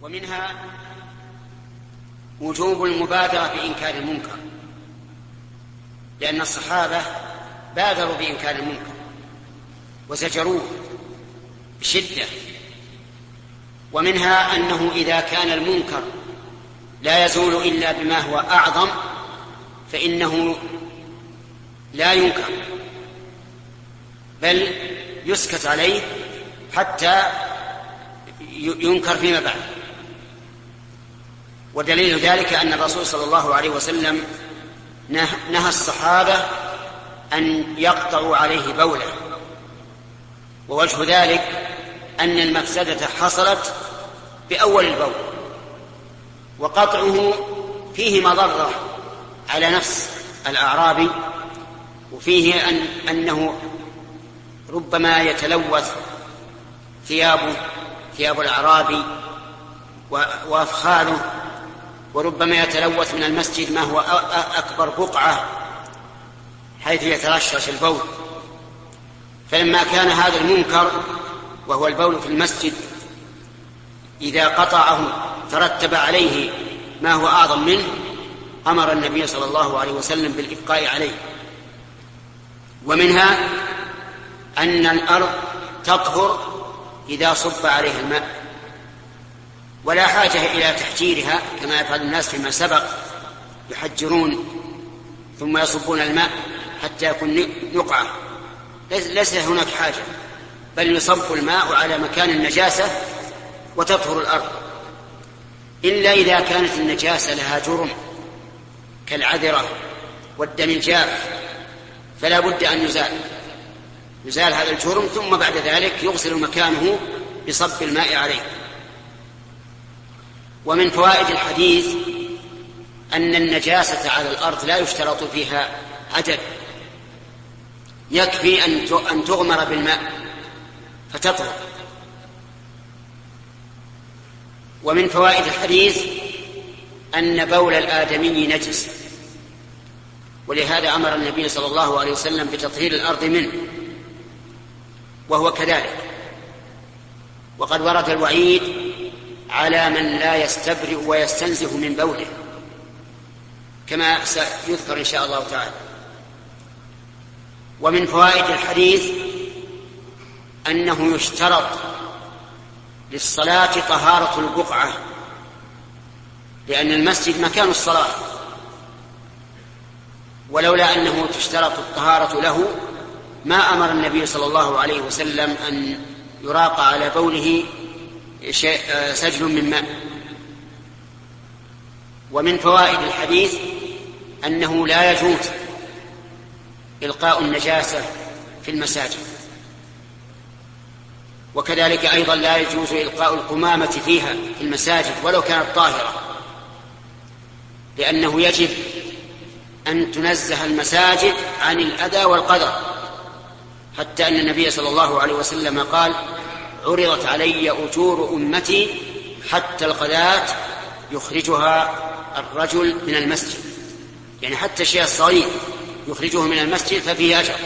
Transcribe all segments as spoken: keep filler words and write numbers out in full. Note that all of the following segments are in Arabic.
ومنها وجوب المبادرة بإنكار المنكر، لأن الصحابة بادروا بإنكار المنكر وزجروه بشدة. ومنها أنه إذا كان المنكر لا يزول إلا بما هو أعظم فإنه لا ينكر بل يسكت عليه حتى ينكر فيما بعد. ودليل ذلك أن الرسول صلى الله عليه وسلم نهى الصحابة أن يقطعوا عليه بوله، ووجه ذلك أن المفسدة حصلت بأول البول، وقطعه فيه مضرة على نفس الأعرابي، وفيه أن أنه ربما يتلوث ثيابه ثياب الأعرابي وأفخاذه، وربما يتلوث من المسجد ما هو أكبر بقعة حيث يترشش البول. فلما كان هذا المنكر وهو البول في المسجد إذا قطعه ترتب عليه ما هو أعظم منه، أمر النبي صلى الله عليه وسلم بالإبقاء عليه. ومنها أن الأرض تطهر إذا صب عليها الماء، ولا حاجة إلى تحجيرها كما يفعل الناس فيما سبق، يحجرون ثم يصبون الماء حتى يكون نقعة. ليس هناك حاجة، بل يصب الماء على مكان النجاسة وتطهر الأرض، إلا إذا كانت النجاسة لها جرم كالعذرة والدم الجاف، فلا بد أن يزال يزال هذا الجرم، ثم بعد ذلك يغسل مكانه بصب الماء عليه. ومن فوائد الحديث أن النجاسة على الأرض لا يشترط فيها عدد، يكفي أن تغمر بالماء فتطهر. ومن فوائد الحديث أن بول الآدمي نجس، ولهذا أمر النبي صلى الله عليه وسلم بتطهير الأرض منه، وهو كذلك. وقد ورد الوعيد على من لا يستبرئ ويستنزه من بوله كما سيذكر إن شاء الله تعالى. ومن فوائد الحديث أنه يشترط للصلاة طهارة البقعة، لأن المسجد مكان الصلاة، ولولا أنه تشترط الطهارة له ما أمر النبي صلى الله عليه وسلم أن يراق على بوله سجل من ماء. ومن فوائد الحديث أنه لا يجوز إلقاء النجاسة في المساجد، وكذلك أيضا لا يجوز إلقاء القمامة فيها في المساجد ولو كانت طاهرة، لأنه يجب أن تنزه المساجد عن الأذى والقدر، حتى أن النبي صلى الله عليه وسلم قال: عرضت علي أجور أمتي حتى القذاة يخرجها الرجل من المسجد، يعني حتى الشيء الصغير يخرجه من المسجد ففيه أجر.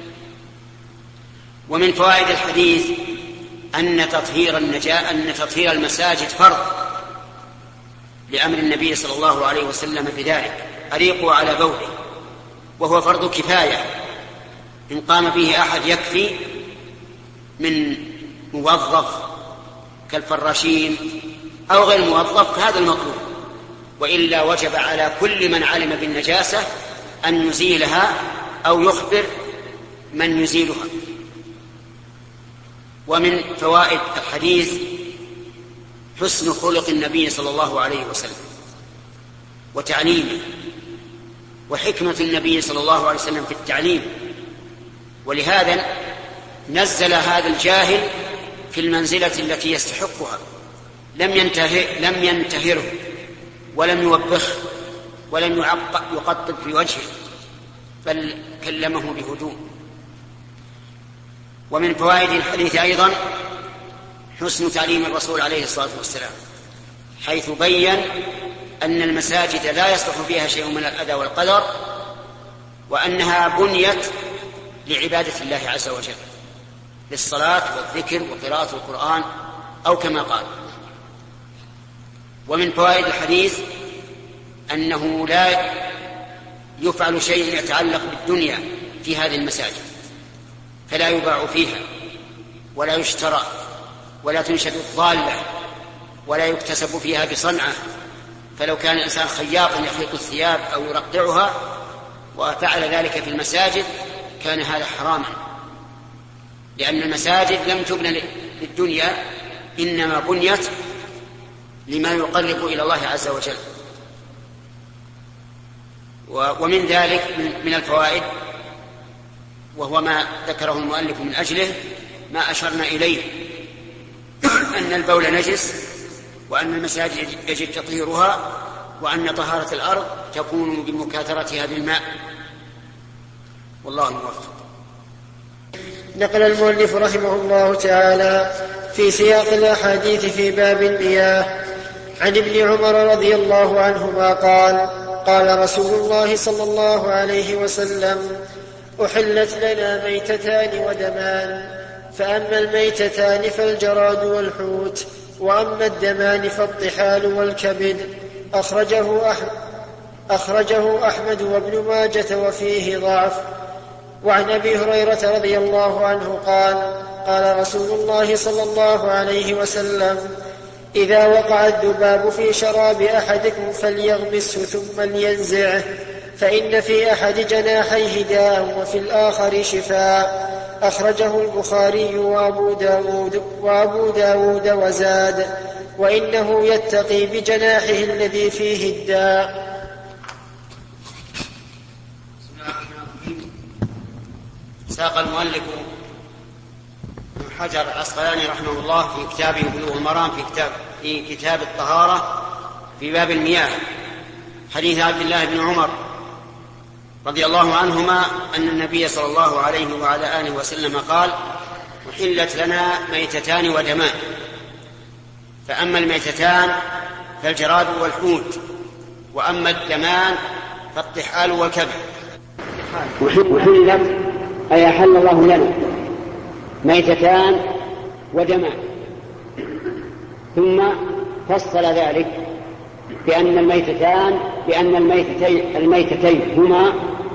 ومن فوائد الحديث أن تطهير النجاة أن تطهير المساجد فرض، لأمر النبي صلى الله عليه وسلم بذلك: أريقوا على بوله، وهو فرض كفاية، إن قام به أحد يكفي من موظف كالفراشين أو غير موظف، هذا المطلوب، وإلا وجب على كل من علم بالنجاسة أن يزيلها أو يخبر من يزيلها. ومن فوائد الحديث حسن خلق النبي صلى الله عليه وسلم وتعليمه، وحكمة النبي صلى الله عليه وسلم في التعليم، ولهذا نزل هذا الجاهل في المنزلة التي يستحقها، لم ينتهر لم ينتهره ولم يوبخه ولم يقطب في وجهه، بل كلمه بهدوء. ومن فوائد الحديث أيضا حسن تعليم الرسول عليه الصلاة والسلام، حيث بين أن المساجد لا يصلح فيها شيء من الأذى والقدر، وأنها بنيت لعبادة الله عز وجل، للصلاة والذكر وقراءة القرآن، أو كما قال. ومن فوائد الحديث أنه لا يفعل شيء يتعلق بالدنيا في هذه المساجد، فلا يباع فيها ولا يشترى ولا تنشد الضالة ولا يكتسب فيها بصنعة. فلو كان الإنسان خياطا يخيط الثياب أو يرقعها وفعل ذلك في المساجد كان هذا حراما، لأن المساجد لم تبنى للدنيا، إنما بنيت لما يقرب إلى الله عز وجل. ومن ذلك من الفوائد، وهو ما ذكره المؤلف من أجله ما أشرنا إليه، أن البول نجس، وأن المساجد يجب تطهيرها، وأن طهارة الأرض تكون بمكاثرتها بالماء. والله موفق. نقل المؤلف رحمه الله تعالى في سياق الأحاديث في باب المياه عن ابن عمر رضي الله عنهما قال: قال رسول الله صلى الله عليه وسلم: أحلت لنا ميتتان ودمان، فأما الميتتان فالجراد والحوت، وأما الدمان فالطحال والكبد. أخرجه أحمد, أخرجه أحمد وابن ماجة وفيه ضعف. وعن أبي هريرة رضي الله عنه قال: قال رسول الله صلى الله عليه وسلم: إذا وقع الذباب في شراب أحدكم فليغمسه ثم لينزعه، فإن في أحد جناحيه داء وفي الآخر شفاء. أخرجه البخاري وأبو داود, وأبو داود وزاد: وإنه يتقي بجناحه الذي فيه الداء. ساق المؤلف ابن حجر العسقلاني رحمه الله في كتابه بلوغ المرام في كتاب, في كتاب الطهارة في باب المياه حديث عبد الله بن عمر رضي الله عنهما أن النبي صلى الله عليه وعلى آله وسلم قال: أحلت لنا ميتتان ودمان، فأما الميتتان فالجراد والحوت، وأما الدمان فالطحال والكبد. أحلت أي أحل الله لنا ميتتان ودمان، ثم فصل ذلك بأن الميتتان بأن الميتتين, الميتتين هما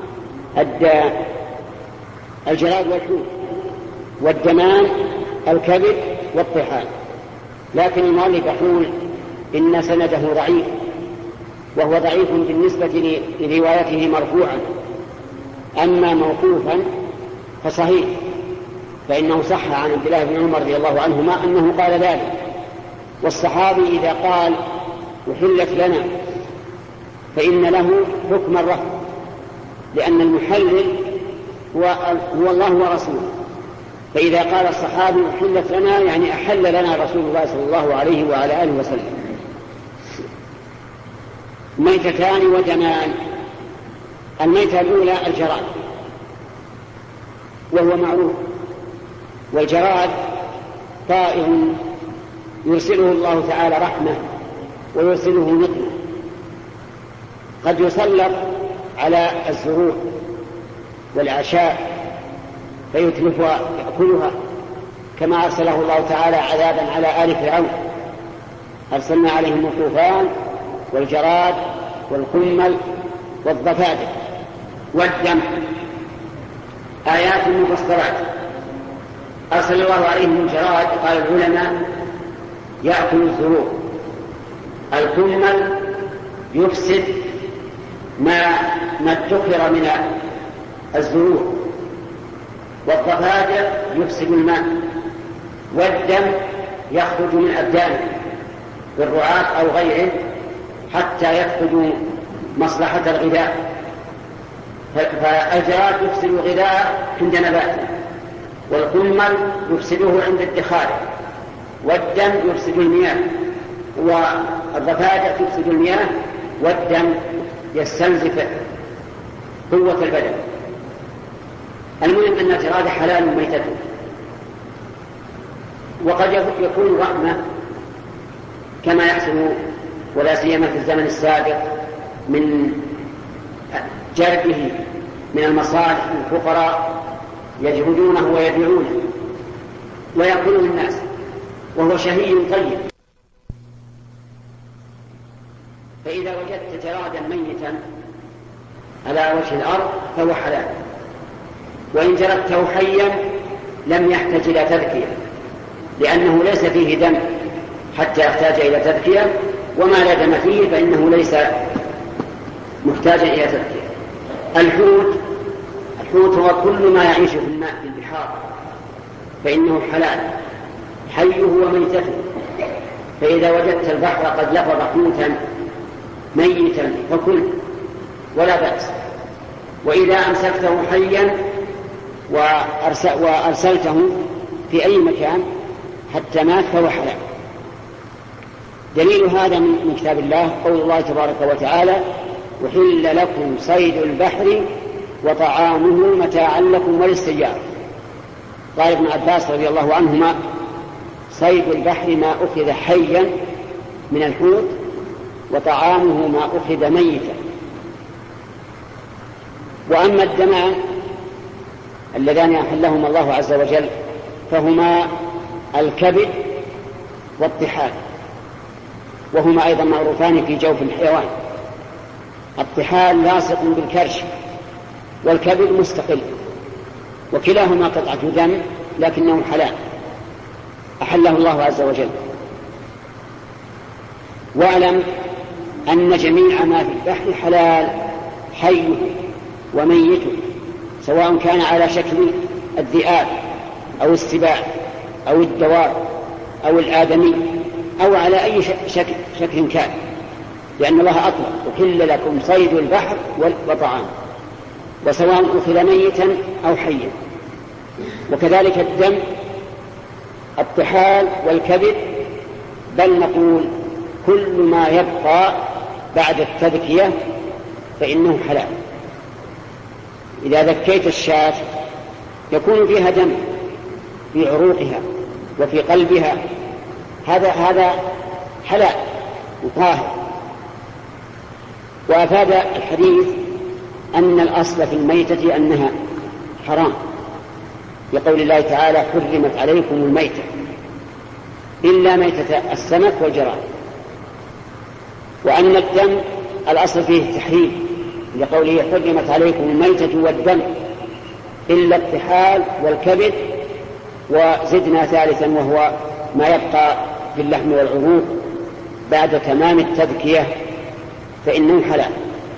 الجراد والحوت، والدمان الكبد والطحال. لكن المؤلف يقول إن سنده ضعيف، وهو ضعيف بالنسبة لروايته مرفوعا، أما موقوفا فصحيح، فإنه صح عن عبد الله بن عمر رضي الله عنهما أنه قال ذلك. والصحابي إذا قال أحلت لنا فإن له حكم الرفع، لأن المحلل هو, هو الله ورسوله. فإذا قال الصحابي أحلت لنا يعني أحل لنا رسول الله صلى الله عليه وعلى آله وسلم. ميتتان ودمان. الميتة الأولى الجراد، وهو معروف، والجراد طائر يرسله الله تعالى رحمة ويرسله نقمة، قد يسلط على الزروع والأعشاب فيتلفها يأكلها، كما أرسله الله تعالى عذابا على آل فرعون، أرسلنا عليهم الطوفان والجراد والقمل والضفادع والدم، آيات مفصلات. أرسل الله عليهم الجراد، قال العلماء يأكل الزروع، القمل يفسد ما ما ادخر من الزروع، والضفادع يفسد الماء، والدم يخرج من أبدانه بالرعاة أو غيره حتى يفقدوا مصلحة الغذاء. فالجراد يفسد الغذاء عند نباته، والقمل يفسده عند ادخاره، والدم يفسد المياه، والضفادع تفسد المياه، والدم يستنزف قوة البدن. المهم أن الجراد حلال ميتته، وقد يكون رحمة كما يحصل ولا سيما في الزمن السابق من جلبه من المصالح للفقراء يجهدونه ويبيعونه ويأكله الناس، وهو شهي طيب. فإذا وجدت جرادا ميتا على وجه الأرض فهو حلال، وإن جردته حيا لم يحتاج إلى تذكية، لأنه ليس فيه دم حتى يحتاج إلى تذكية، وما لا دم فيه فإنه ليس محتاجا إلى تذكية. الحوت الحوت هو كل ما يعيش في الماء في البحار فإنه حلال، حيه وميتته. فإذا وجدت البحر قد لفظ حوتا ميتا فكل ولا بأس، وإذا أمسكته حيا وأرسلته في أي مكان حتى مات فهو حلال. دليل هذا من كتاب الله قول الله تبارك وتعالى: وحل لكم صيد البحر وطعامه متاعا لكم وللسيارة. قال ابن عباس رضي الله عنهما: صيد البحر ما أخذ حيا من الحوت، وطعامه ما أخذ ميتا. وأما الدمان اللذان أحلهما الله عز وجل فهما الكبد والطحال، وهما أيضا معروفان في جوف الحيوان. الطحال لاصق بالكرش، والكبد مستقل، وكلاهما قطعة دم لكنه حلال أحله الله عز وجل. واعلم أن جميع ما في البحر حلال، حيه وميته، سواء كان على شكل الذئاب أو السباع أو الدواب أو الآدمي أو على أي شكل, شكل كان، لأن الله أطلق: وحل لكم صيد البحر وطعام، وسواء أخذ ميتا أو حيا. وكذلك الدم، الطحال والكبد، بل نقول كل ما يبقى بعد التذكية فإنه حلال. إذا ذكيت الشاة يكون فيها دم في عروقها وفي قلبها، هذا هذا حلال وطاهر. وأفاد الحديث أن الأصل في الميتة أنها حرام، بقول الله تعالى: حرمت عليكم الميتة إلا ميتة السمك والجراد. وأن الدم الأصل فيه التحريم، لقوله: حرمت عليكم الميتة والدم إلا الطحال والكبد. وزدنا ثالثا وهو ما يبقى في اللحم والعروق بعد تمام التذكية فإنه حلال.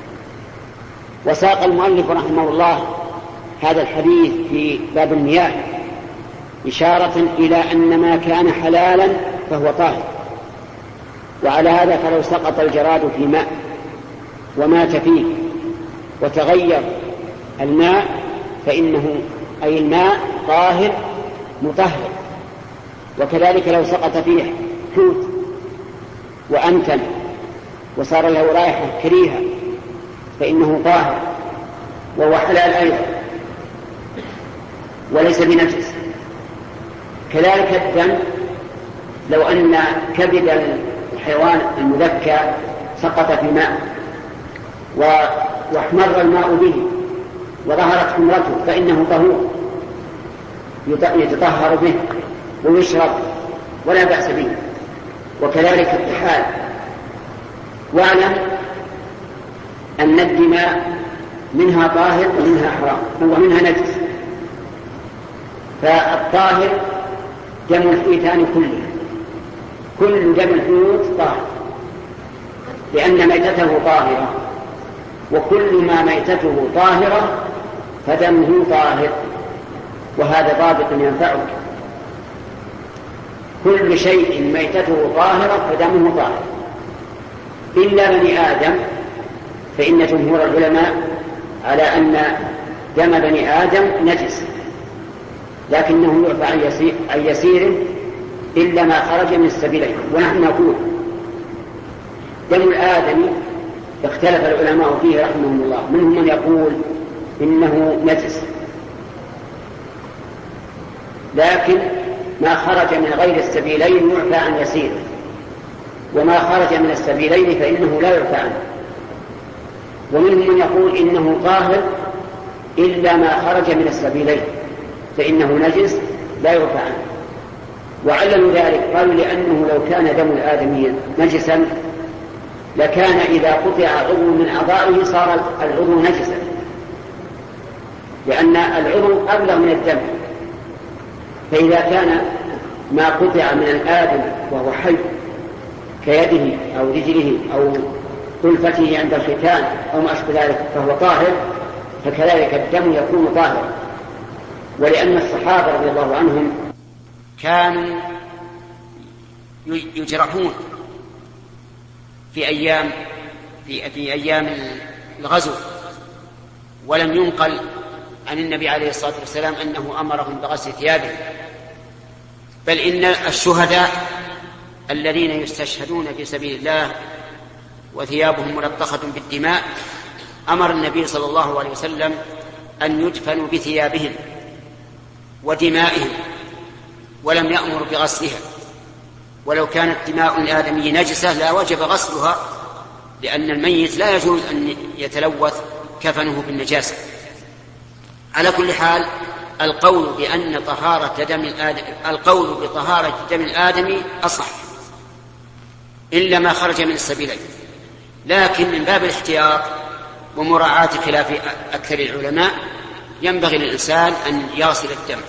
وساق المؤلف رحمه الله هذا الحديث في باب المياه إشارة إلى أن ما كان حلالا فهو طاهر. وعلى هذا فلو سقط الجراد في ماء ومات فيه وتغير الماء فإنه أي الماء طاهر مطهر. وكذلك لو سقط فيه حوت وأنتن وصار له رائحة كريهة فإنه طاهر وهو حلال أيضا وليس بنجس. كذلك الدم، لو أن كبد الحيوان المذكى سقط في ماء واحمر الماء به وظهرت حمرته فإنه طهور يتطهر به ويشرب ولا بأس به. وكذلك الطحال. واعلم أن الدماء منها طاهر ومنها حرام ومنها نجس. فالطاهر دم الحيتان كله، كل دم الحوت طاهر لأن ميتته طاهرة، وكل ما ميتته طاهرة فدمه طاهر. وهذا ضابط ينفعك: كل شيء ميتته طاهرة فدمه طاهر إلا بني آدم، فإن جمهور العلماء على أن دم بني آدم نجس، لكنه يعفى عن يسير إلا ما خرج من السبيلين. ونحن نقول دم الآدمي اختلف العلماء فيه رحمهم الله، منهم من يقول إنه نجس، لكن ما خرج من غير السبيلين يعفى عن يسير، وما خرج من السبيلين فإنه لا يعفى عنه. ومنهم من يقول إنه طاهر إلا ما خرج من السبيلين فإنه نجس لا يعفى عنه. وعللوا ذلك قالوا لأنه لو كان دم الآدمي نجسا لكان إذا قطع عضو من أعضائه صار العضو نجسا، لأن العضو أبلغ من الدم. فإذا كان ما قطع من الآدم وهو حي كيده أو رجله أو طلفته عند الختان أو ما أشبه ذلك فهو طاهر، فكذلك الدم يكون طاهرا. ولأن الصحابة رضي الله عنهم كانوا يجرحون في أيام في, في أيام الغزو، ولم ينقل عن النبي عليه الصلاة والسلام أنه أمرهم بغسل ثيابه، بل إن الشهداء الذين يستشهدون في سبيل الله وثيابهم ملطخة بالدماء أمر النبي صلى الله عليه وسلم أن يدفنوا بثيابهم ودمائهم، ولم يأمر بغسلها. ولو كانت دماء الآدمي نجسة لا وجب غسلها، لأن الميت لا يجوز أن يتلوث كفنه بالنجاسة. على كل حال القول بأن طهارة دم الآدم القول بطهارة دم الآدمي أصح إلا ما خرج من السبيلين، لكن من باب الاحتياط ومراعاة خلاف أكثر العلماء ينبغي للإنسان أن يغسل الدم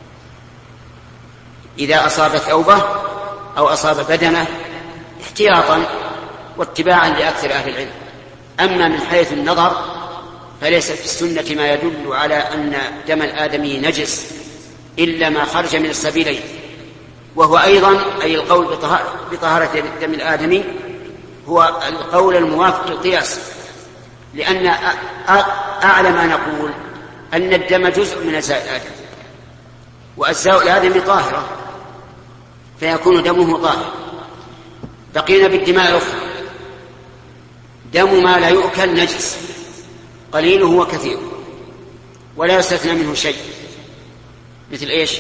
إذا أصاب ثوبه أو أصاب بدنه احتياطا واتباعا لأكثر أهل العلم. أما من حيث النظر فليس في السنة ما يدل على أن دم الآدمي نجس إلا ما خرج من السبيلين، وهو أيضا أي القول بطهارة دم الآدمي هو القول الموافق للقياس، لأن أعلى ما نقول أن الدم جزء من أجزاء الآدم، وأجزاء الآدم طاهرة فيكون دمه طاهر. بقينا بالدماء الأخرى. دم ما لا يؤكل نجس قليله وكثيره ولا يستثنى منه شيء، مثل إيش؟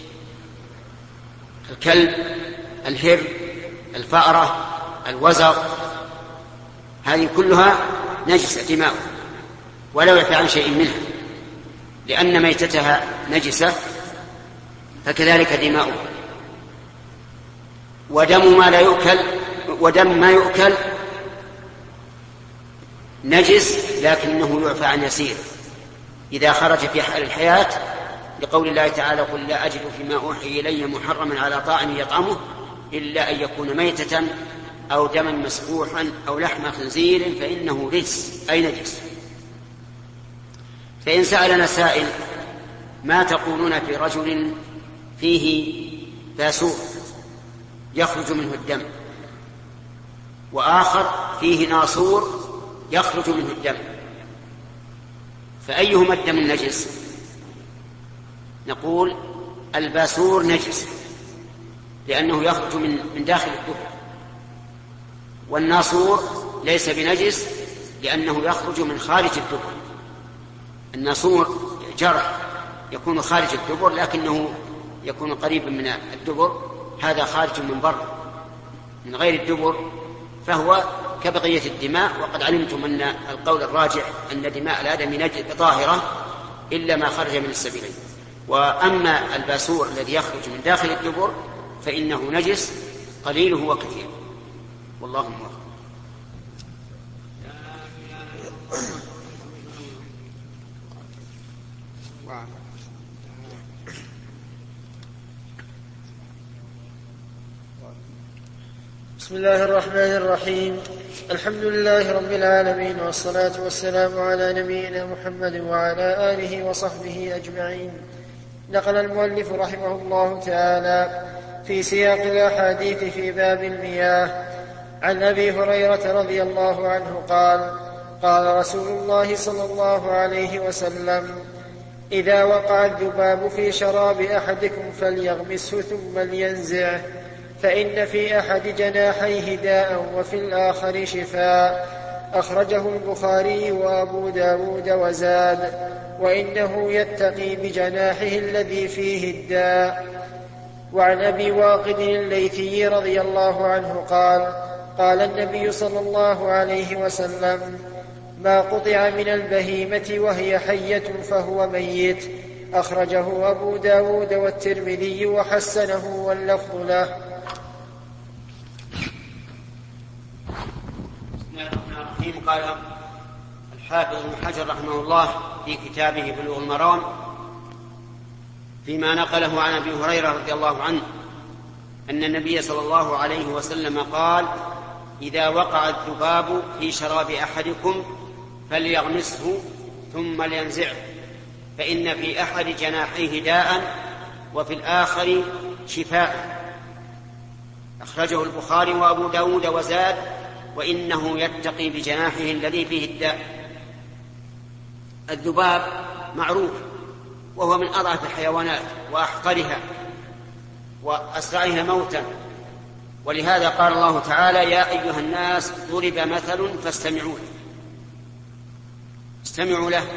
الكلب، الهر، الفأرة، الوزغ، هذه كلها نجسة دماء ولا يعفى عن شيء منها، لأن ميتتها نجسة فكذلك دماؤه. ودم ما لا يؤكل ودم ما يؤكل نجس لكنه يعفى عن يسير إذا خرج في حال الحياة، لقول الله تعالى: قل لا أجد فيما أوحي إلي محرما على طاعم يطعمه إلا أن يكون ميتة أو دما مسفوحا أو لحم خنزير فإنه رجس أي نجس. فإن سألنا سائل: ما تقولون في رجل فيه باسور يخرج منه الدم، وآخر فيه ناصور يخرج منه الدم، فأيهما الدم النجس؟ نقول الباسور نجس لأنه يخرج من من داخل الدبر، والناصور ليس بنجس لأنه يخرج من خارج الدبر. الناصور جرح يكون خارج الدبر لكنه يكون قريبا من الدبر، هذا خارج من بر من غير الدبر، فهو كبقية الدماء. وقد علمتم أن القول الراجح أن دماء الآدم طاهرة إلا ما خرج من السبيلين. وأما الباسور الذي يخرج من داخل الدبر فإنه نجس قليله وكثيره، والله موفق. بسم الله الرحمن الرحيم. الحمد لله رب العالمين، والصلاة والسلام على نبينا محمد وعلى آله وصحبه أجمعين. نقل المؤلف رحمه الله تعالى في سياق الأحاديث في باب المياه عن أبي هريرة رضي الله عنه قال: قال رسول الله صلى الله عليه وسلم: إذا وقع الذباب في شراب أحدكم فليغمسه ثم لينزعه، فإن في أحد جناحيه داء وفي الآخر شفاء. أخرجه البخاري وأبو داود وزاد: وإنه يتقي بجناحه الذي فيه الداء. وعن أبي واقد الليثي رضي الله عنه قال: قال النبي صلى الله عليه وسلم: ما قطع من البهيمة وهي حية فهو ميت. أخرجه أبو داود والترمذي وحسنه واللفظ له. الله الرحمن الرحيم. قال الحافظ ابن حجر رحمه الله في كتابه بلوغ المرام فيما نقله عن ابي هريره رضي الله عنه ان النبي صلى الله عليه وسلم قال: اذا وقع الذباب في شراب احدكم فليغمسه ثم لينزعه، فان في احد جناحيه داء وفي الاخر شفاء. اخرجه البخاري وابو داود وزاد: وانه يتقي بجناحه الذي فيه الداء. الذباب معروف وهو من اضعف الحيوانات واحقرها واسرعها موتا، ولهذا قال الله تعالى: يا ايها الناس ضرب مثل فاستمعوا له. استمعوا له،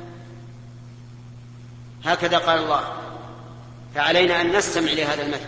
هكذا قال الله، فعلينا ان نستمع لهذا المثل.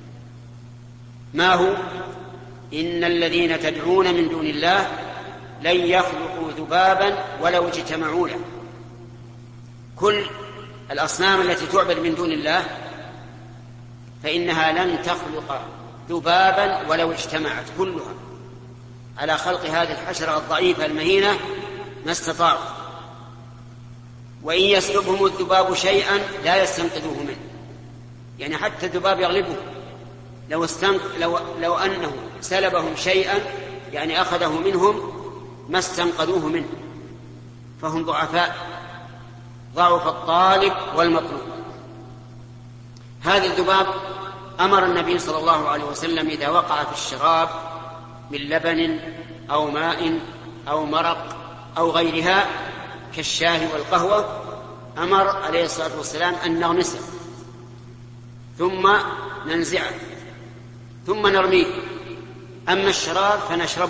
ما هو؟ إن الذين تدعون من دون الله لن يخلقوا ذبابا ولو اجتمعوا له. كل الأصنام التي تعبد من دون الله فإنها لن تخلق ذبابا ولو اجتمعت كلها على خلق هذه الحشرة الضعيفة المهينة ما استطاعوا. وإن يسلبهم الذباب شيئا لا يستنقذوه منه، يعني حتى الذباب يغلبه لو, استنق... لو... لو أنه سلبهم شيئا، يعني أخذه منهم، ما استنقذوه منه، فهم ضعفاء، ضعف الطالب والمطلوب. هذا الذباب أمر النبي صلى الله عليه وسلم إذا وقع في الشراب من لبن أو ماء أو مرق أو غيرها كالشاي والقهوة، أمر عليه الصلاة والسلام أن نغمسه ثم ننزعه ثم نرميه. أما الشراب فنشربه.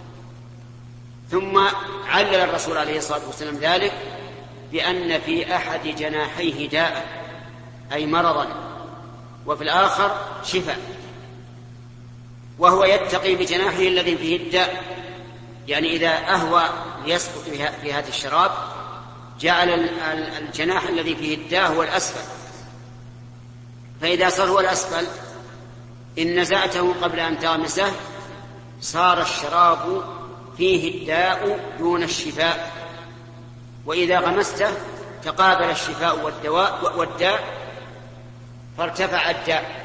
ثم علل الرسول عليه الصلاة والسلام ذلك بأن في أحد جناحيه داء أي مرضا وفي الآخر شفاء، وهو يتقي بجناحه الذي فيه الداء، يعني إذا أهوى ليسقط في هذا الشراب جعل الجناح الذي فيه الداء هو الأسفل، فإذا صار هو الأسفل إن نزعته قبل أن تغمسه صار الشراب فيه الداء دون الشفاء، وإذا غمسته تقابل الشفاء والدواء والداء فارتفع الداء.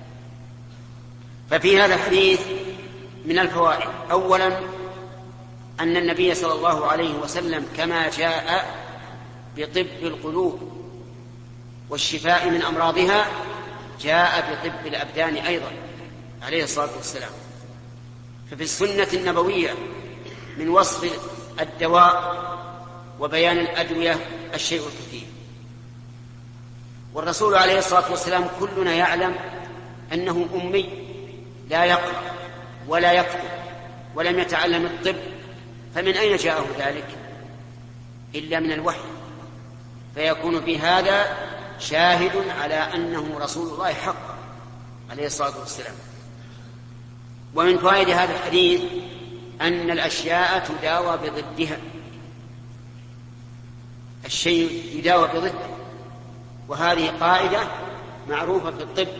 ففي هذا الحديث من الفوائد: أولا أن النبي صلى الله عليه وسلم كما جاء بطب القلوب والشفاء من أمراضها جاء بطب الأبدان أيضا عليه الصلاة والسلام. ففي السنة النبوية من وصف الدواء وبيان الأدوية الشيء الكثير. والرسول عليه الصلاة والسلام كلنا يعلم أنه أمي لا يقرأ ولا يكتب ولم يتعلم الطب، فمن أين جاءه ذلك إلا من الوحي؟ فيكون في هذا شاهد على أنه رسول الله حق عليه الصلاة والسلام. ومن فوائد هذا الحديث أن الأشياء تداوى بضدها، الشيء يداوى بضده، وهذه قاعدة معروفة في الطب.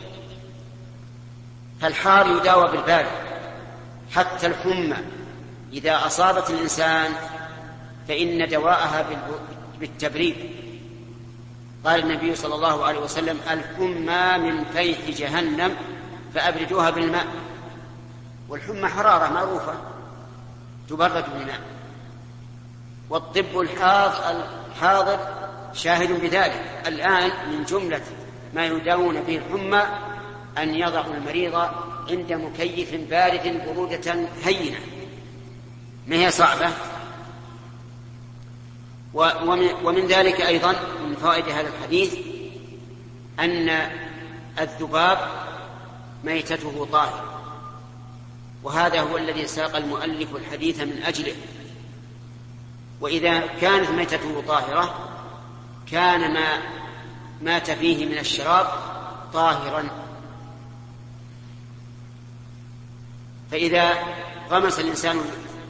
فالحار يداوى بالبارد، حتى الحمى إذا أصابت الإنسان فإن دواءها بالتبريد. قال النبي صلى الله عليه وسلم: الحمى من فيح جهنم فأبردوها بالماء. والحمى حرارة معروفة تبرد بالماء. والطب الحاضر شاهد بذلك. الآن من جملة ما يداوون به الحمى أن يضعوا المريض عند مكيف بارد برودة هينة، ما هي صعبة. ومن ذلك أيضا من فوائد هذا الحديث أن الذباب ميتته طاهر، وهذا هو الذي ساق المؤلف الحديث من أجله. وإذا كانت ميتته طاهرة كان ما مات فيه من الشراب طاهرا. فإذا غمس الإنسان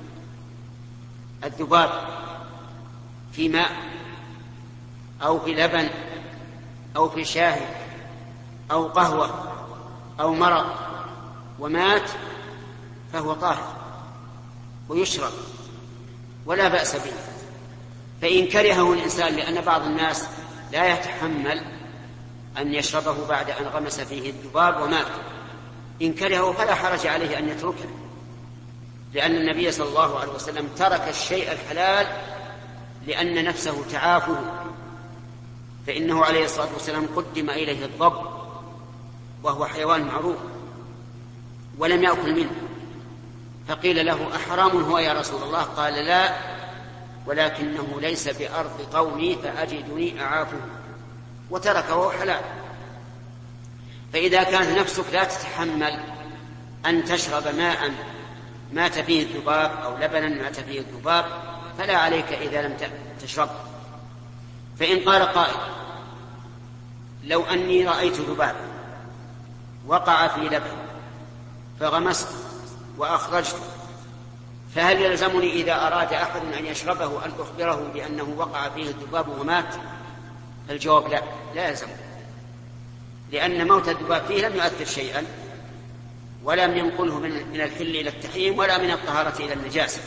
الذباب في ماء أو في لبن أو في شاي أو قهوة أو مرق ومات فهو طاهر، ويشرب ولا بأس به. فإن كرهه الإنسان، لأن بعض الناس لا يتحمل أن يشربه بعد أن غمس فيه الذباب ومات، إن كرهه فلا حرج عليه أن يتركه، لأن النبي صلى الله عليه وسلم ترك الشيء الحلال لأن نفسه تعافه، فإنه عليه الصلاة والسلام قدم إليه الضب وهو حيوان معروف ولم يأكل منه، فقيل له أحرام هو يا رسول الله؟ قال لا، ولكنه ليس بأرض قومي فأجدني أعافه، وتركه حلال. فإذا كانت نفسك لا تتحمل أن تشرب ماء مات فيه الذباب أو لبنا مات فيه الذباب فلا عليك إذا لم تشرب. فإن قال قائل لو أني رأيت ذباب وقع في لبن فغمست وأخرجته، فهل يلزمني إذا أراد أحد أن يشربه أن أخبره بأنه وقع فيه الذباب ومات؟ الجواب لا، لا يلزم، لأن موت الذباب فيه لم يؤثر شيئا ولم ينقله من الحل إلى التحريم ولا من الطهارة إلى النجاسة.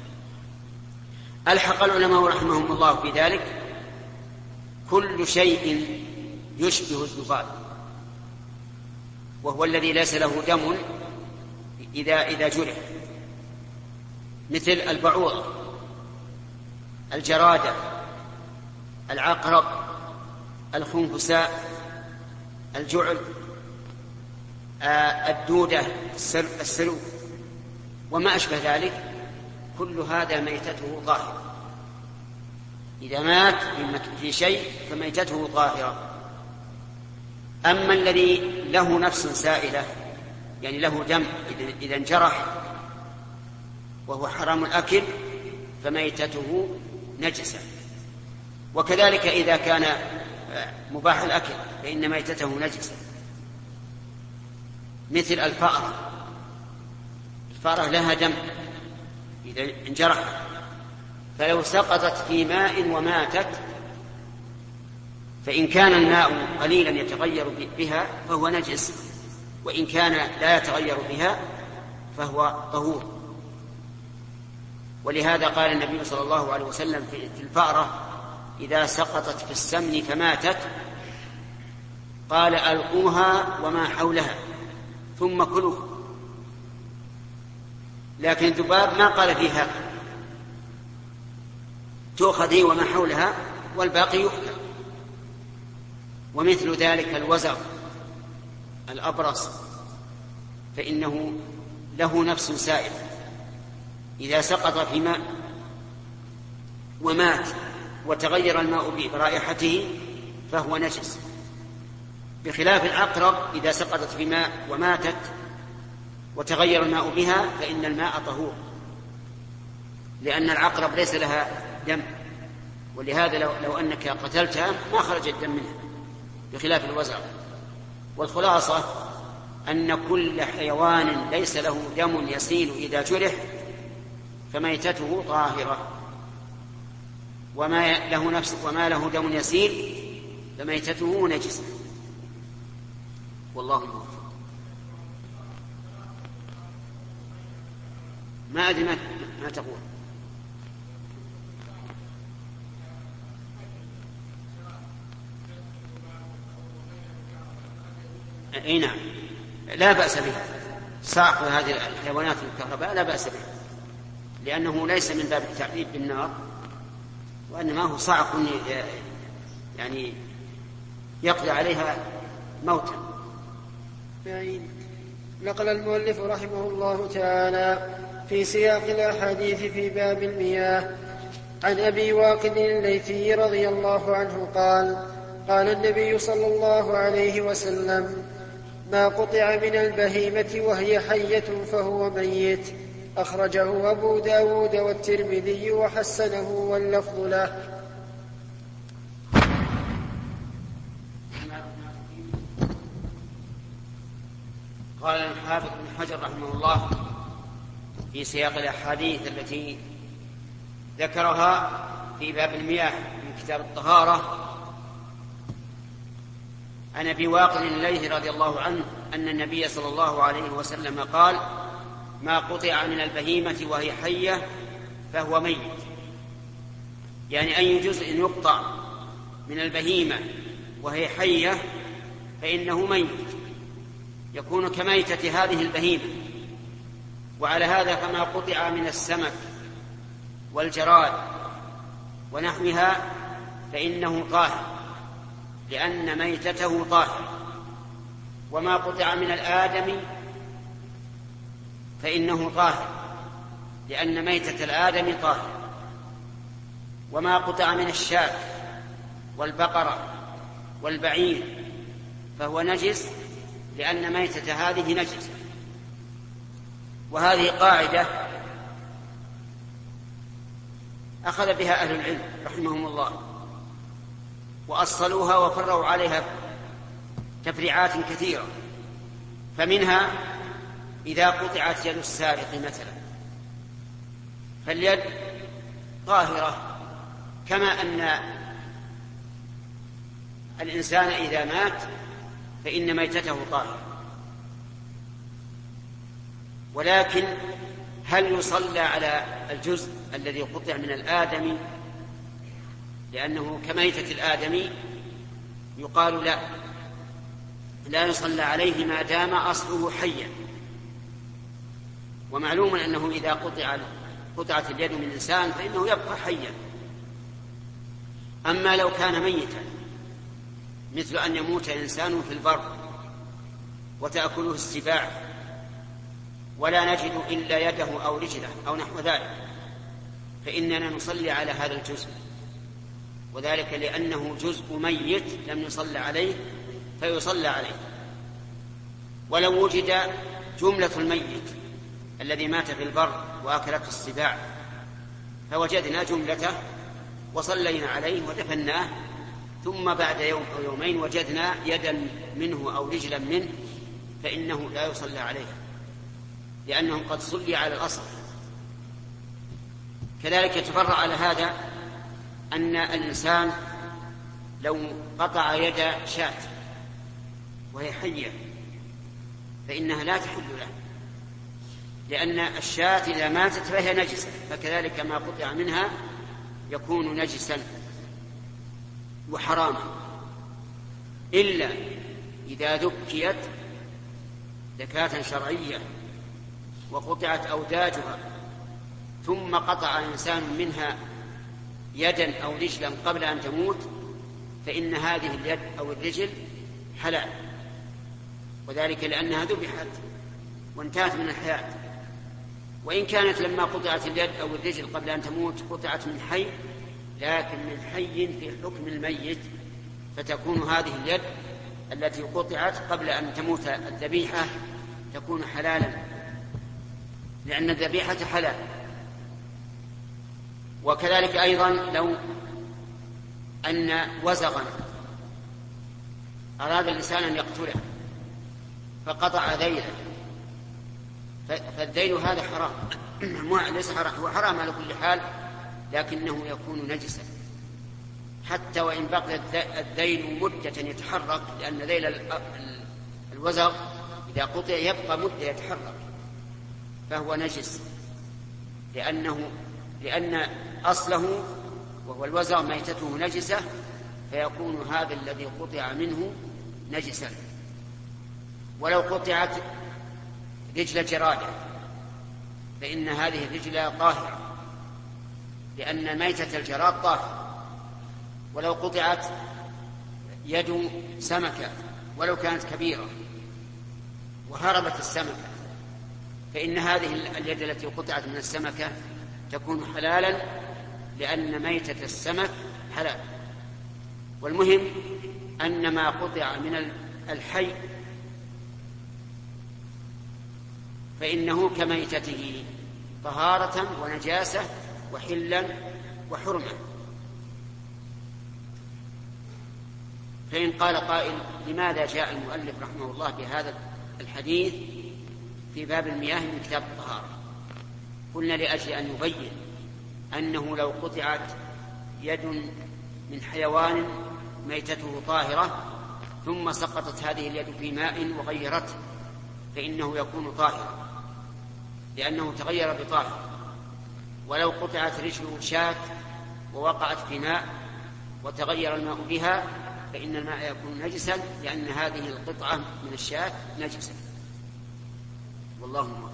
ألحق العلماء رحمهم الله في ذلك كل شيء يشبه الذباب، وهو الذي ليس له دم إذا إذا جرح، مثل البعوض، الجرادة، العقرب، الخنفساء، الجعل، الدودة، السلو وما أشبه ذلك، كل هذا ميتته ظاهرة. إذا مات في شيء فميتته ظاهرة. أما الذي له نفس سائلة يعني له دم إذا انجرح وهو حرام الأكل فميتته نجسة، وكذلك إذا كان مباح الأكل فإن ميتته نجسة، مثل الفأرة. الفأرة لها دم إذا انجرح، فلو سقطت في ماء وماتت فإن كان الماء قليلا يتغير بها فهو نجس، وإن كان لا يتغير بها فهو طهور. ولهذا قال النبي صلى الله عليه وسلم في الفأرة إذا سقطت في السمن فماتت قال ألقوها وما حولها ثم كلوا. لكن الذباب ما قال فيها، تؤخذ هي وما حولها والباقي يؤكل. ومثل ذلك الوزغ الأبرص فإنه له نفس سائل، إذا سقط في ماء ومات وتغير الماء برائحته فهو نجس، بخلاف العقرب إذا سقطت في ماء وماتت وتغير الماء بها فإن الماء طهور، لأن العقرب ليس لها دم، ولهذا لو, لو أنك قتلتها ما خرج الدم منها، بخلاف الوزغ. والخلاصة أن كل حيوان ليس له دم يسيل إذا جرح فميتته طاهرة، وما له نفس وما له دم يسيل فميتته نجسة، والله موفق. ما أدري ما, ما تقول. أي نعم، لا بأس به، صعق هذه الحيوانات الكهرباء لا بأس به، لأنه ليس من باب التعذيب بالنار، وإنما هو صعق يعني يقضي عليها موتا. نقل المؤلف رحمه الله تعالى في سياق الأحاديث في باب المياه عن أبي واقد الليثي رضي الله عنه قال: قال النبي صلى الله عليه وسلم: ما قطع من البهيمة وهي حية فهو ميت. أخرجه أبو داود والترمذي وحسنه واللفظ له. قال الحافظ بن حجر رحمه الله في سياق الأحاديث التي ذكرها في باب المياه من كتاب الطهارة عن أبي واقد الليثي رضي الله عنه أن النبي صلى الله عليه وسلم قال: ما قطع من البهيمة وهي حية فهو ميت، يعني أي جزء يقطع من البهيمة وهي حية فإنه ميت، يكون كميتة هذه البهيمة. وعلى هذا فما قطع من السمك والجراد ونحوها فإنه طاهر لأن ميتته طاهر، وما قطع من الآدم فإنه طاهر لأن ميتة الآدم طاهر، وما قطع من الشاة والبقرة والبعير فهو نجس لأن ميتة هذه نجس. وهذه قاعدة أخذ بها أهل العلم رحمهم الله وأصلوها وفرعوا عليها تفريعات كثيرة. فمنها إذا قطعت يد السارق مثلا فاليد طاهرة، كما أن الإنسان إذا مات فإن ميتته طاهرة. ولكن هل يصلى على الجزء الذي قطع من الآدم لأنه كميتة الآدمي؟ يقال لا، لا يصلى عليه ما دام أصله حيا. ومعلوم أنه إذا قطع قطعت اليد من إنسان فإنه يبقى حيا. أما لو كان ميتا مثل أن يموت إنسان في البر وتأكله السباع ولا نجد إلا يده أو رجله أو نحو ذلك فإننا نصلي على هذا الجزء، وذلك لأنه جزء ميت لم يصلى عليه فيصلى عليه. ولو وجد جملة الميت الذي مات في البر وأكلته السباع فوجدنا جملته وصلينا عليه ودفناه، ثم بعد يوم أو يومين وجدنا يدا منه أو رجلا منه فإنه لا يصلى عليه لأنه قد صلي على الأصل. كذلك يتفرع على هذا أن الإنسان لو قطع يد شاة وهي حية فإنها لا تحل له، لأن الشاة إذا ماتت فهي نجسة، فكذلك ما قطع منها يكون نجسا وحراما، إلا إذا ذكيت زكاة شرعية وقطعت أوداجها ثم قطع إنسان منها يدا أو رجلا قبل أن تموت فإن هذه اليد أو الرجل حلال، وذلك لأنها ذبحت وانتهت من الحياة. وإن كانت لما قطعت اليد أو الرجل قبل أن تموت قطعت من حي، لكن من حي في حكم الميت، فتكون هذه اليد التي قطعت قبل أن تموت الذبيحة تكون حلالا لأن الذبيحة حلال. وكذلك أيضا لو أن وزغا أراد الإنسان أن يقتله فقطع ذيله، فالذيل هذا حرام ليس حرام، هو حرام على كل حال لكنه يكون نجسا حتى وإن بقي الذيل مدة يتحرك، لأن ذيل الوزغ إذا قطع يبقى مدة يتحرك فهو نجس، لأنه لأن أصله وهو الوزغ ميتته نجسة، فيكون هذا الذي قطع منه نجسا. ولو قطعت رجل جرادة فإن هذه الرجل طاهرة لأن ميتة الجراد طاهرة. ولو قطعت يد سمكة ولو كانت كبيرة وهربت السمكة فإن هذه اليد التي قطعت من السمكة تكون حلالا لأن ميتة السمك حلال. والمهم أن ما قطع من الحي فإنه كميتته طهارة ونجاسة وحلا وحرمة. فإن قال قائل لماذا جاء المؤلف رحمه الله بهذا الحديث في باب المياه من كتاب الطهارة؟ قلنا لأجل أن يبين أنه لو قطعت يد من حيوان ميتته طاهرة ثم سقطت هذه اليد في ماء وغيرته فإنه يكون طاهرا، لأنه تغير بطاهر. ولو قطعت رجل شاة ووقعت في ماء وتغير الماء بها فإن الماء يكون نجسا، لأن هذه القطعة من الشاة نجسة. والله موفق.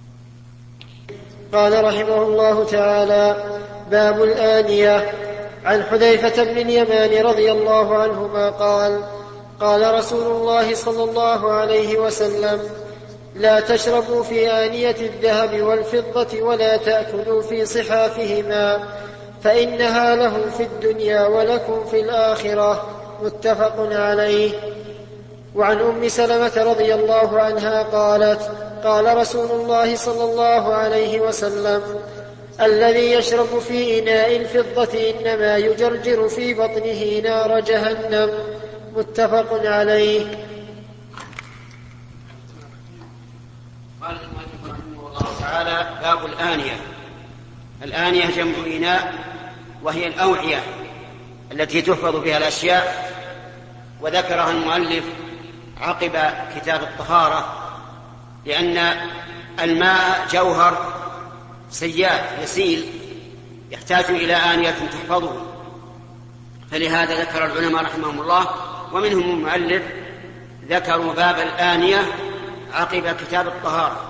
قال رحمه الله تعالى: باب الآنية. عن حذيفة بن اليمان رضي الله عنهما قال: قال رسول الله صلى الله عليه وسلم: لا تشربوا في آنية الذهب والفضة ولا تأكلوا في صحافهما فإنها لهم في الدنيا ولكم في الآخرة. متفق عليه. وعن أم سلمة رضي الله عنها قالت: قال رسول الله صلى الله عليه وسلم: الذي يشرب في إناء الفضة إنما يجرجر في بطنه نار جهنم. متفق عليه. قال المؤلف رحمه الله تعالى: باب الآنية. الآنية جمع إناء، وهي الأوعية التي تحفظ بها الأشياء، وذكرها المؤلف عقب كتاب الطهارة، لأن الماء جوهر سيال يسيل يحتاج إلى آنية تحفظه، فلهذا ذكر العلماء رحمهم الله ومنهم المؤلف ذكروا باب الآنية عقب كتاب الطهارة.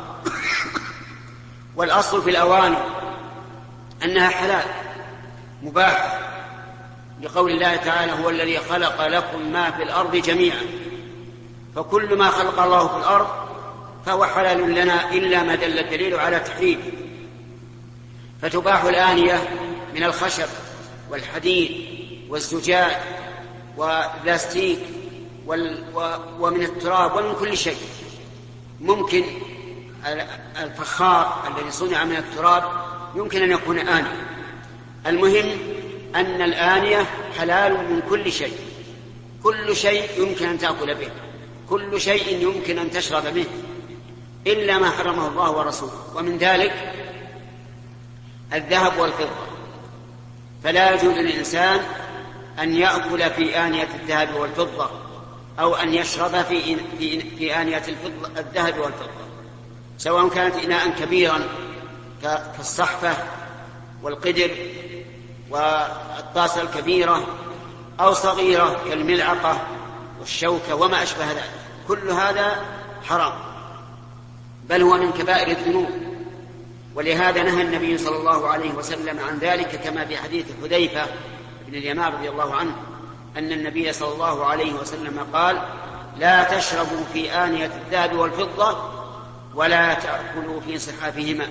والأصل في الأواني أنها حلال مباح، لقول الله تعالى: هو الذي خلق لكم ما في الأرض جميعا. فكل ما خلق الله في الأرض فهو حلال لنا إلا ما دل الدليل على تحريمه. فتباح الآنية من الخشب والحديد والزجاج والبلاستيك ومن التراب ومن كل شيء. ممكن الفخار الذي صنع من التراب يمكن أن يكون آنية. المهم أن الآنية حلال من كل شيء. كل شيء يمكن أن تأكل به، كل شيء يمكن أن تشرب به، إلا ما حرمه الله ورسوله، ومن ذلك الذهب والفضة. فلا يجوز للإنسان أن يأكل في آنية الذهب والفضة أو أن يشرب في, في, في آنية الفضة الذهب والفضة، سواء كانت إناء كبيرا كالصحفة والقدر والطاسة الكبيرة أو صغيرة كالملعقة والشوكة وما أشبه ذلك. كل هذا حرام، بل هو من كبائر الذنوب. ولهذا نهى النبي صلى الله عليه وسلم عن ذلك، كما في حديث حذيفة بن اليمان رضي الله عنه أن النبي صلى الله عليه وسلم قال: لا تشربوا في آنية الذهب والفضة ولا تأكلوا في صحافهما.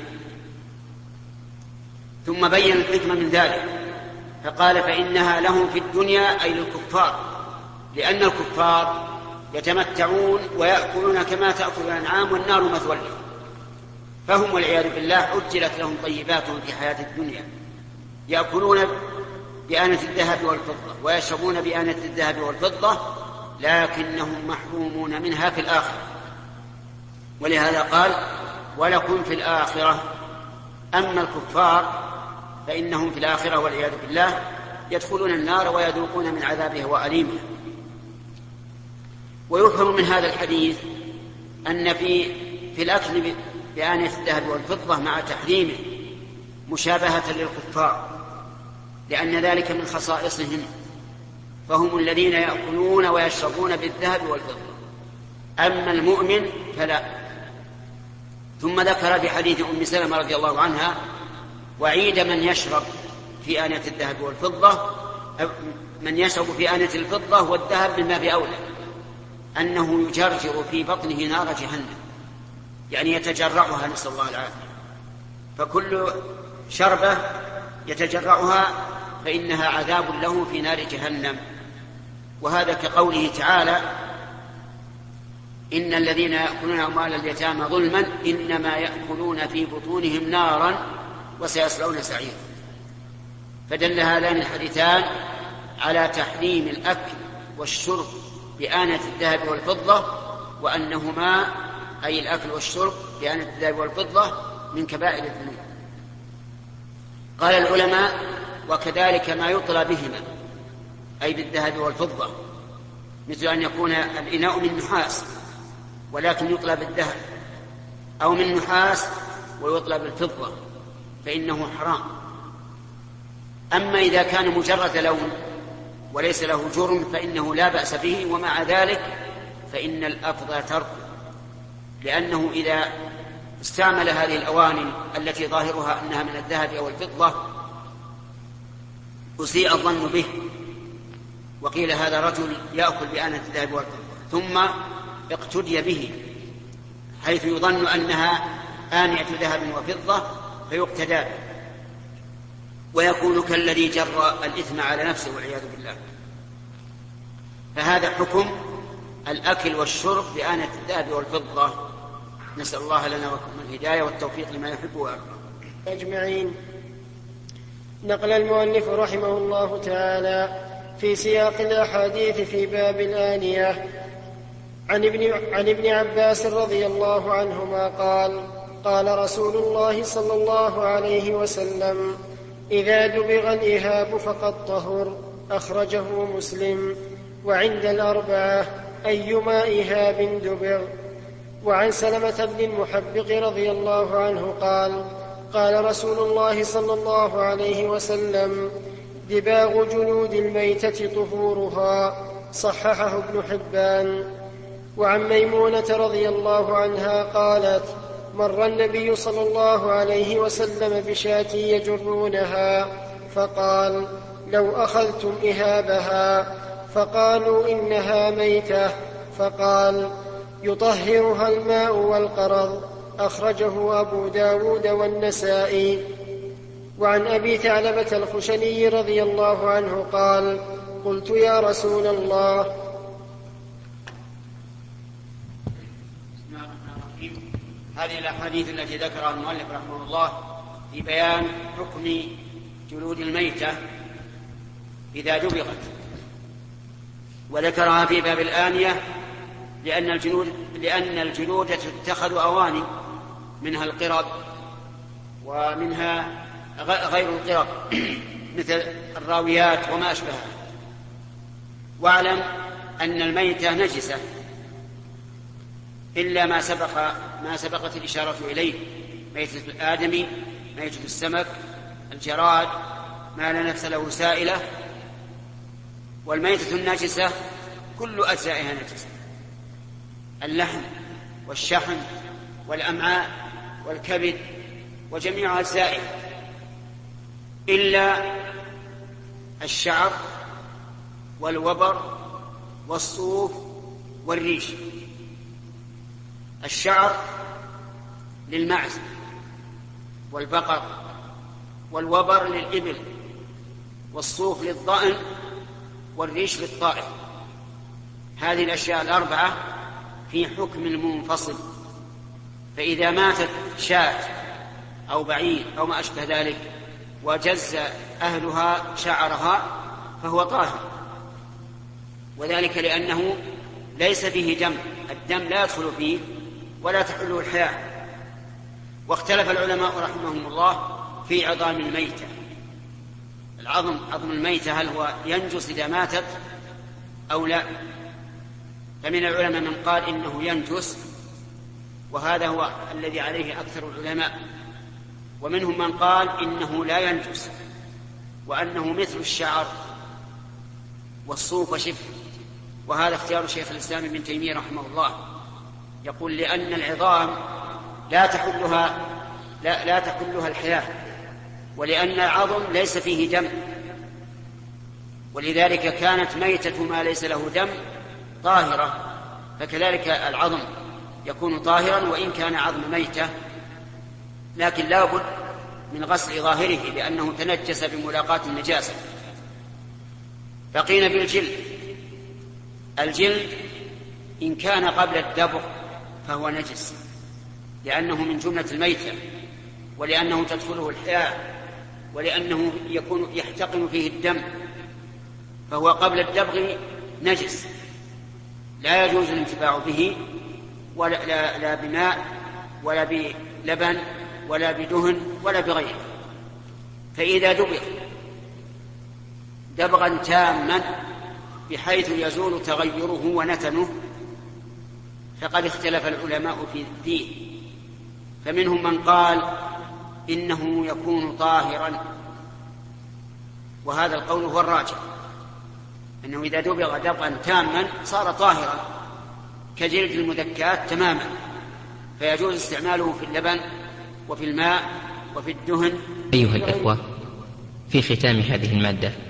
ثم بين الحكمة من ذلك فقال: فإنها لهم في الدنيا، أي للكفار، لأن الكفار يتمتعون ويأكلون كما تأكل الأنعام والنار مثوى لهم، فهم والعياذ بالله عجلت لهم طيباتهم في حياة الدنيا، يأكلون بآنة الذهب والفضة ويشربون بآنة الذهب والفضة، لكنهم محرومون منها في الآخرة. ولهذا قال: ولكم في الآخرة. أما الكفار فإنهم في الآخرة والعياذ بالله يدخلون النار ويذوقون من عذابها وأليمها. ويفهم من هذا الحديث أن في في الأكل بآنية الذهب والفضة مع تحريمه مشابهة للكفار، لأن ذلك من خصائصهم، فهم الذين يأكلون ويشربون بالذهب والفضة، أما المؤمن فلا. ثم ذكر في حديث أم سلمة رضي الله عنها وعيد من يشرب في آنية الذهب والفضة، من يشرب في آنية الفضة والذهب مما في أولى، أنه يجرجر في بطنه نار جهنم، يعني يتجرعها، نسأل الله العافية. فكل شربة يتجرعها فإنها عذاب له في نار جهنم. وهذا كقوله تعالى: إن الذين يأكلون أموال اليتامى ظلما إنما يأكلون في بطونهم نارا وسيصلون سعيرا. فدل هذان الحديثان على تحريم الأكل والشرب بآنة الذهب والفضة، وأنهما أي الأكل والشرب بآنة الذهب والفضة من كبائر الذنوب. قال العلماء: وكذلك ما يطلى بهما، أي بالذهب والفضة، مثل أن يكون الإناء من نحاس ولكن يطلى بالذهب، أو من نحاس ويطلب الفضة فإنه حرام. أما إذا كان مجرد لون وليس له جرم فإنه لا بأس به، ومع ذلك فإن الأفضل تركه، لأنه إذا استعمل هذه الأواني التي ظاهرها أنها من الذهب أو الفضة أسيء الظن به، وقيل هذا رجل يأكل بآنة الذهب والفضة، ثم اقتدي به حيث يظن أنها آنية ذهب وفضة فيقتدى به، ويكون كالذي جر الإثم على نفسه والعياذ بالله. فهذا حكم الأكل والشرب بآنة الذهب والفضة. نسأل الله لنا ولكم الهداية والتوفيق لما يحب ويرضى أجمعين. نقل المؤلف رحمه الله تعالى في سياق الأحاديث في باب الآنية عن ابن, عن ابن عباس رضي الله عنهما قال: قال رسول الله صلى الله عليه وسلم: إذا دبغ الإهاب فقد طهر. أخرجه مسلم. وعند الأربعة أيما إهاب دبغ. وعن سلمة بن المحبق رضي الله عنه قال: قال رسول الله صلى الله عليه وسلم: دباغ جلود الميتة طهورها. صححه ابن حبان. وعن ميمونة رضي الله عنها قالت: مر النبي صلى الله عليه وسلم بشاة يجرونها فقال: لو أخذتم إهابها. فقالوا: إنها ميتة. فقال: يطهرها الماء والقرض. أخرجه أبو داود والنسائي. وعن أبي ثعلبة الخشني رضي الله عنه قال: قلت يا رسول الله. هذه الأحاديث التي ذكرها المؤلف رحمه الله في بيان حكم جلود الميتة إذا دبغت، وذكرها في باب الآنية لأن الجلود, لأن الجلود تتخذ أواني، منها القرب ومنها غير القرب مثل الراويات وما أشبهها. واعلم أن الميتة نجسة إلا ما سبق ما سبقت الإشارة إليه: ميتة الآدمي، ميتة السمك، الجراد، ما لا نفس له سائلة. والميتة الناجسة كل أجزائها نجسة: اللحم والشحم والأمعاء والكبد وجميع أجزائه، إلا الشعر والوبر والصوف والريش. الشعر للمعز والبقر، والوبر للإبل، والصوف للضأن، والريش للطائر. هذه الأشياء الأربعة في حكم المنفصل. فإذا ماتت شاة أو بعير أو ما أشبه ذلك وجز أهلها شعرها فهو طاهر، وذلك لأنه ليس فيه دم، الدم لا يدخل فيه ولا تحله الحياة. واختلف العلماء رحمهم الله في عظام الميتة. العظم عظم الميتة هل هو ينجس إذا ماتت أو لا؟ فمن العلماء من قال إنه ينجس، وهذا هو الذي عليه أكثر العلماء. ومنهم من قال إنه لا ينجس، وأنه مثل الشعر والصوف وشبه. وهذا اختيار شيخ الإسلام ابن تيمية رحمه الله، يقول لأن العظام لا تحلها لا, لا تحلها الحياة، ولأن العظم ليس فيه دم، ولذلك كانت ميتة ما ليس له دم طاهرة، فكذلك العظم يكون طاهرا وإن كان عظم ميتة، لكن لا بد من غسل ظاهره لأنه تنجس بملاقاة النجاسة. بقينا بالجلد. الجلد إن كان قبل الدبغ فهو نجس لأنه من جملة الميتة، ولأنه تدخله الحياة، ولأنه يكون يحتقن فيه الدم، فهو قبل الدبغ نجس لا يجوز الانتفاع به ولا لا, لا بماء ولا بلبن ولا بدهن ولا بغيره. فإذا دبغ دبغا تاما بحيث يزول تغيره ونتنه فقد اختلف العلماء فيه، فمنهم من قال إنه يكون طاهرا، وهذا القول هو الراجح، أنه إذا دبغ دبغا تاما صار طاهرا كجلد المذكات تماما، فيجوز استعماله في اللبن وفي الماء وفي الدهن. أيها الأخوة، في ختام هذه المادة